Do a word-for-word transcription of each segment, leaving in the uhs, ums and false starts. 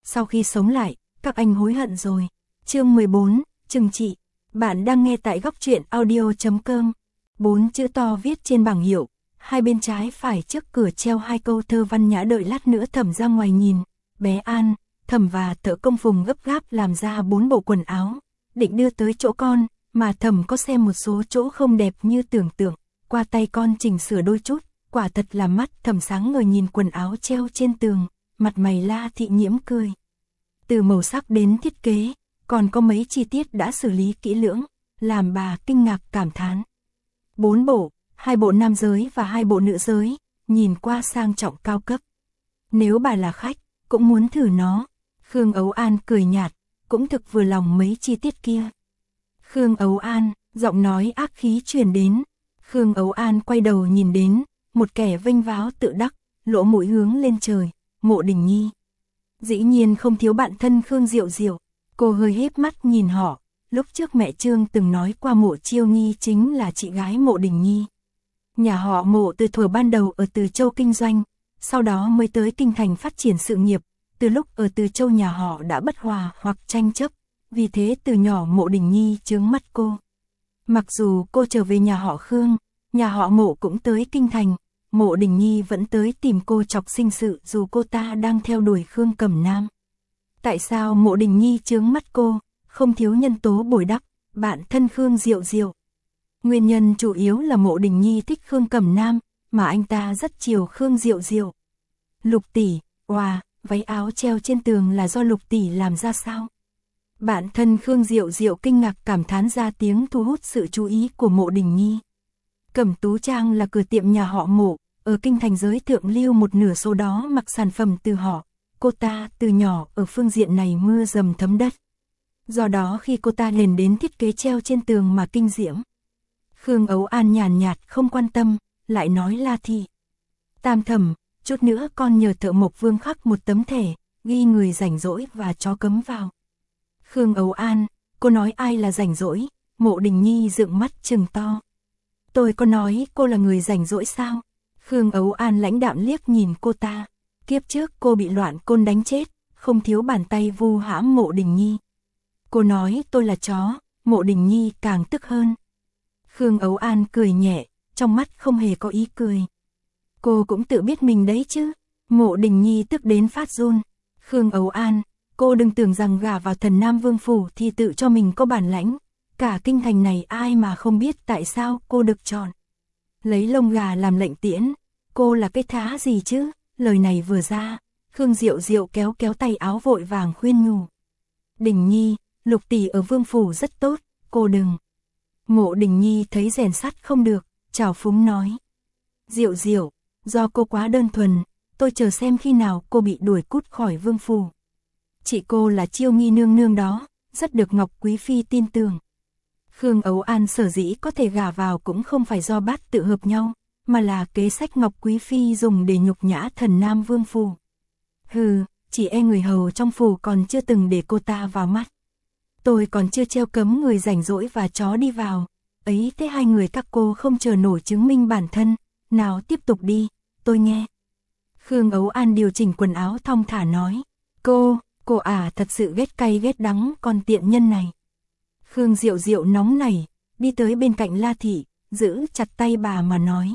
sau khi sống lại, các anh hối hận rồi. Chương mười bốn, trừng trị. Bạn đang nghe tại góc truyện audio chấm com. Bốn chữ to viết trên bảng hiệu, hai bên trái phải trước cửa treo hai câu thơ văn nhã. Đợi lát nữa Thẩm ra ngoài nhìn. Bé An, Thẩm và thợ công Phùng gấp gáp làm ra bốn bộ quần áo, định đưa tới chỗ con, mà Thẩm có xem một số chỗ không đẹp như tưởng tượng, qua tay con chỉnh sửa đôi chút, quả thật là mắt Thẩm sáng ngời nhìn quần áo treo trên tường, mặt mày La Thị nhiễm cười. Từ màu sắc đến thiết kế, còn có mấy chi tiết đã xử lý kỹ lưỡng, làm bà kinh ngạc cảm thán. Bốn bộ, hai bộ nam giới và hai bộ nữ giới, nhìn qua sang trọng cao cấp. Nếu bà là khách, cũng muốn thử nó. Khương Ấu An cười nhạt, cũng thực vừa lòng mấy chi tiết kia. Khương Ấu An, giọng nói ác khí truyền đến. Khương Ấu An quay đầu nhìn đến, một kẻ vênh váo tự đắc, lỗ mũi hướng lên trời, Mộ Đình Nhi. Dĩ nhiên không thiếu bạn thân Khương Diệu Diệu, cô hơi híp mắt nhìn họ, lúc trước mẹ Trương từng nói qua Mộ Chiêu Nghi chính là chị gái Mộ Đình Nhi. Nhà họ Mộ từ thuở ban đầu ở Từ Châu kinh doanh, sau đó mới tới kinh thành phát triển sự nghiệp, từ lúc ở Từ Châu nhà họ đã bất hòa hoặc tranh chấp, vì thế từ nhỏ Mộ Đình Nhi chướng mắt cô. Mặc dù cô trở về nhà họ Khương, nhà họ Mộ cũng tới kinh thành, Mộ Đình Nhi vẫn tới tìm cô chọc sinh sự dù cô ta đang theo đuổi Khương Cẩm Nam. Tại sao Mộ Đình Nhi chướng mắt cô? Không thiếu nhân tố bồi đắp, bạn thân Khương Diệu Diệu. Nguyên nhân chủ yếu là Mộ Đình Nhi thích Khương Cẩm Nam, mà anh ta rất chiều Khương Diệu Diệu. Lục tỷ, oà, váy áo treo trên tường là do Lục tỷ làm ra sao? Bạn thân Khương Diệu Diệu kinh ngạc cảm thán ra tiếng thu hút sự chú ý của Mộ Đình Nhi. Cẩm Tú Trang là cửa tiệm nhà họ Mộ, ở kinh thành giới thượng lưu một nửa số đó mặc sản phẩm từ họ. Cô ta từ nhỏ ở phương diện này mưa dầm thấm đất. Do đó khi cô ta lên đến thiết kế treo trên tường mà kinh diễm. Khương Ấu An nhàn nhạt không quan tâm, lại nói La Thị. Tam Thẩm, chút nữa con nhờ thợ mộc Vương khắc một tấm thẻ, ghi người rảnh rỗi và chó cấm vào. Khương Ấu An, cô nói ai là rảnh rỗi? Mộ Đình Nhi dựng mắt trừng to. Tôi có nói cô là người rảnh rỗi sao? Khương Ấu An lãnh đạm liếc nhìn cô ta. Kiếp trước cô bị Loạn Côn đánh chết, không thiếu bàn tay vu hãm Mộ Đình Nhi. Cô nói tôi là chó, Mộ Đình Nhi càng tức hơn. Khương Ấu An cười nhẹ, trong mắt không hề có ý cười. Cô cũng tự biết mình đấy chứ. Mộ Đình Nhi tức đến phát run. Khương Ấu An, cô đừng tưởng rằng gả vào Thần Nam Vương phủ thì tự cho mình có bản lãnh. Cả kinh thành này ai mà không biết tại sao cô được chọn. Lấy lông gà làm lệnh tiễn, cô là cái thá gì chứ? Lời này vừa ra, Khương Diệu Diệu kéo kéo tay áo vội vàng khuyên nhủ. Đình Nhi, Lục tỷ ở Vương phủ rất tốt, cô đừng. Mộ Đình Nhi thấy rèn sắt không được, trào phúng nói. Diệu Diệu, do cô quá đơn thuần, tôi chờ xem khi nào cô bị đuổi cút khỏi Vương phủ. Chị cô là Chiêu Nghi nương nương đó, rất được Ngọc Quý Phi tin tưởng. Khương Ấu An sở dĩ có thể gả vào cũng không phải do bát tự hợp nhau, mà là kế sách Ngọc Quý Phi dùng để nhục nhã Thần Nam Vương phủ. Hừ, chỉ e người hầu trong phủ còn chưa từng để cô ta vào mắt. Tôi còn chưa treo cấm người rảnh rỗi và chó đi vào. Ấy thế hai người các cô không chờ nổi chứng minh bản thân. Nào tiếp tục đi, tôi nghe. Khương Ấu An điều chỉnh quần áo thong thả nói. Cô, cô à thật sự ghét cay ghét đắng con tiện nhân này. Khương Diệu Diệu nóng nảy, đi tới bên cạnh La Thị, giữ chặt tay bà mà nói.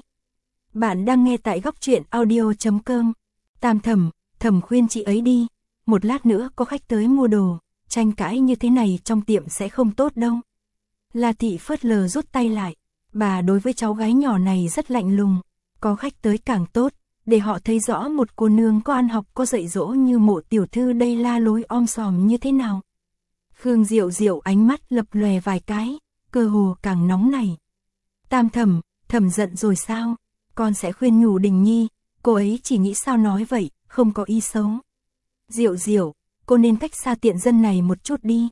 Bạn đang nghe tại góc truyện audio chấm com. Tam Thẩm, Thẩm khuyên chị ấy đi. Một lát nữa có khách tới mua đồ. Tranh cãi như thế này trong tiệm sẽ không tốt đâu. La Thị phớt lờ rút tay lại. Bà đối với cháu gái nhỏ này rất lạnh lùng. Có khách tới càng tốt, để họ thấy rõ một cô nương có ăn học có dạy dỗ như Mộ tiểu thư đây la lối om sòm như thế nào. Khương Diệu Diệu ánh mắt lập lòe vài cái, cơ hồ càng nóng này. Tam Thẩm, Thẩm giận rồi sao? Con sẽ khuyên nhủ Đình Nhi, cô ấy chỉ nghĩ sao nói vậy, không có ý xấu. Diệu Diệu, cô nên cách xa tiện dân này một chút đi.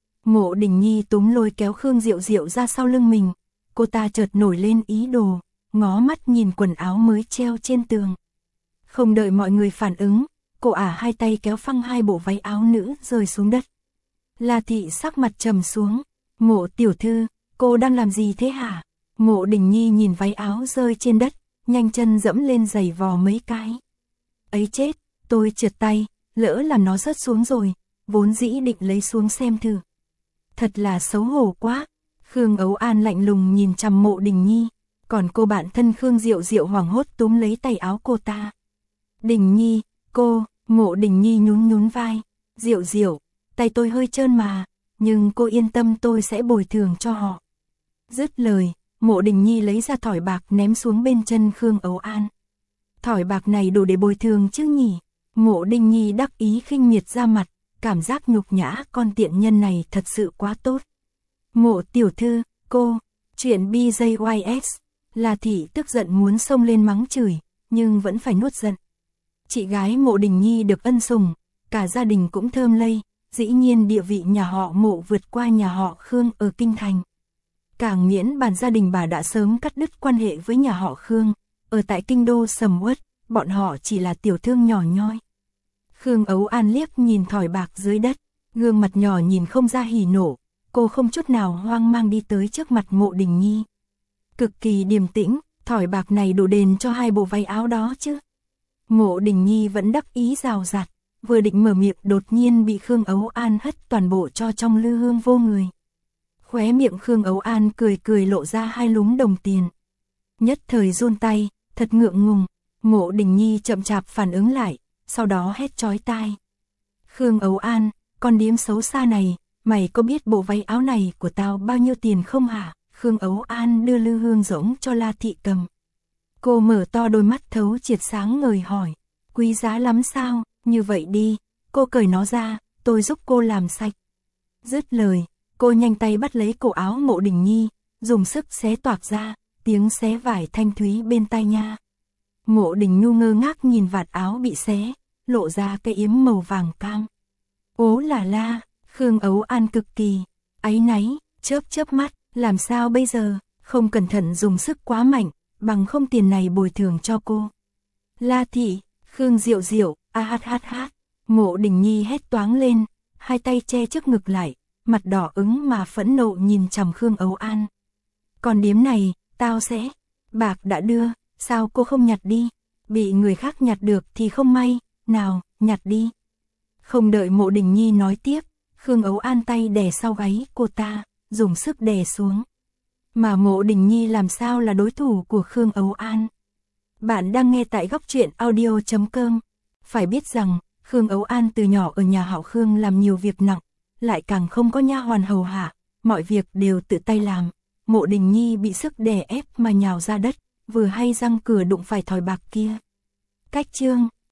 Mộ Đình Nhi túm lôi kéo Khương Diệu Diệu ra sau lưng mình. Cô ta chợt nổi lên ý đồ, ngó mắt nhìn quần áo mới treo trên tường. Không đợi mọi người phản ứng, cô ả hai tay kéo phăng hai bộ váy áo nữ rơi xuống đất. La Thị sắc mặt trầm xuống. Mộ tiểu thư, cô đang làm gì thế hả? Mộ Đình Nhi nhìn váy áo rơi trên đất, nhanh chân dẫm lên giày vò mấy cái. Ấy chết, tôi trượt tay. lỡ làm nó rớt xuống rồi, vốn dĩ định lấy xuống xem thử. Thật là xấu hổ quá. Khương Ấu An lạnh lùng nhìn chằm Mộ Đình Nhi, còn cô bạn thân Khương Diệu Diệu hoảng hốt túm lấy tay áo cô ta. Đình Nhi, cô, Mộ Đình Nhi nhún nhún vai, Diệu Diệu, tay tôi hơi trơn mà, nhưng cô yên tâm tôi sẽ bồi thường cho họ. Dứt lời, Mộ Đình Nhi lấy ra thỏi bạc ném xuống bên chân Khương Ấu An. Thỏi bạc này đủ để bồi thường chứ nhỉ? Mộ Đình Nhi đắc ý khinh miệt ra mặt, cảm giác nhục nhã con tiện nhân này thật sự quá tốt. Mộ tiểu thư, cô, chuyện bê gi i ét, La Thị tức giận muốn xông lên mắng chửi, nhưng vẫn phải nuốt giận. Chị gái Mộ Đình Nhi được ân sủng, cả gia đình cũng thơm lây, dĩ nhiên địa vị nhà họ Mộ vượt qua nhà họ Khương ở Kinh Thành. Càng miễn bản gia đình bà đã sớm cắt đứt quan hệ với nhà họ Khương, ở tại kinh đô sầm uất, bọn họ chỉ là tiểu thương nhỏ nhoi. Khương Ấu An liếc nhìn thỏi bạc dưới đất, gương mặt nhỏ nhìn không ra hỉ nộ, cô không chút nào hoang mang đi tới trước mặt Mộ Đình Nhi. Cực kỳ điềm tĩnh, thỏi bạc này đủ đền cho hai bộ váy áo đó chứ. Mộ Đình Nhi vẫn đắc ý rào rạt, vừa định mở miệng đột nhiên bị Khương Ấu An hất toàn bộ cho trong lư hương vô người. Khóe miệng Khương Ấu An cười cười lộ ra hai lúm đồng tiền. Nhất thời run tay, thật ngượng ngùng. Mộ Đình Nhi chậm chạp phản ứng lại, sau đó hét chói tai. Khương Ấu An, con điếm xấu xa này, mày có biết bộ váy áo này của tao bao nhiêu tiền không hả? Khương Ấu An đưa lư hương rỗng cho La Thị cầm. Cô mở to đôi mắt thấu triệt sáng ngời hỏi, quý giá lắm sao? Như vậy đi, cô cởi nó ra, tôi giúp cô làm sạch. Dứt lời, cô nhanh tay bắt lấy cổ áo Mộ Đình Nhi, dùng sức xé toạc ra, tiếng xé vải thanh thúy bên tai nha. Mộ Đình Nhu ngơ ngác nhìn vạt áo bị xé, lộ ra cái yếm màu vàng cam. Ố là la, Khương Ấu An cực kỳ áy náy, chớp chớp mắt, làm sao bây giờ, không cẩn thận dùng sức quá mạnh, bằng không tiền này bồi thường cho cô. La Thị, Khương Diệu Diệu, a hát hát hát, Mộ Đình Nhi hét toáng lên, hai tay che trước ngực lại, mặt đỏ ứng mà phẫn nộ nhìn chằm Khương Ấu An. Còn điếm này, tao sẽ, bạc đã đưa, sao cô không nhặt đi, bị người khác nhặt được thì không may, nào, nhặt đi. Không đợi Mộ Đình Nhi nói tiếp, Khương Ấu An tay đè sau gáy cô ta, dùng sức đè xuống. Mà Mộ Đình Nhi làm sao là đối thủ của Khương Ấu An. Bạn đang nghe tại góc truyện audio chấm com. Phải biết rằng, Khương Ấu An từ nhỏ ở nhà họ Khương làm nhiều việc nặng, lại càng không có nha hoàn hầu hạ, mọi việc đều tự tay làm. Mộ Đình Nhi bị sức đè ép mà nhào ra đất, vừa hay răng cửa đụng phải thỏi bạc kia. Cách chương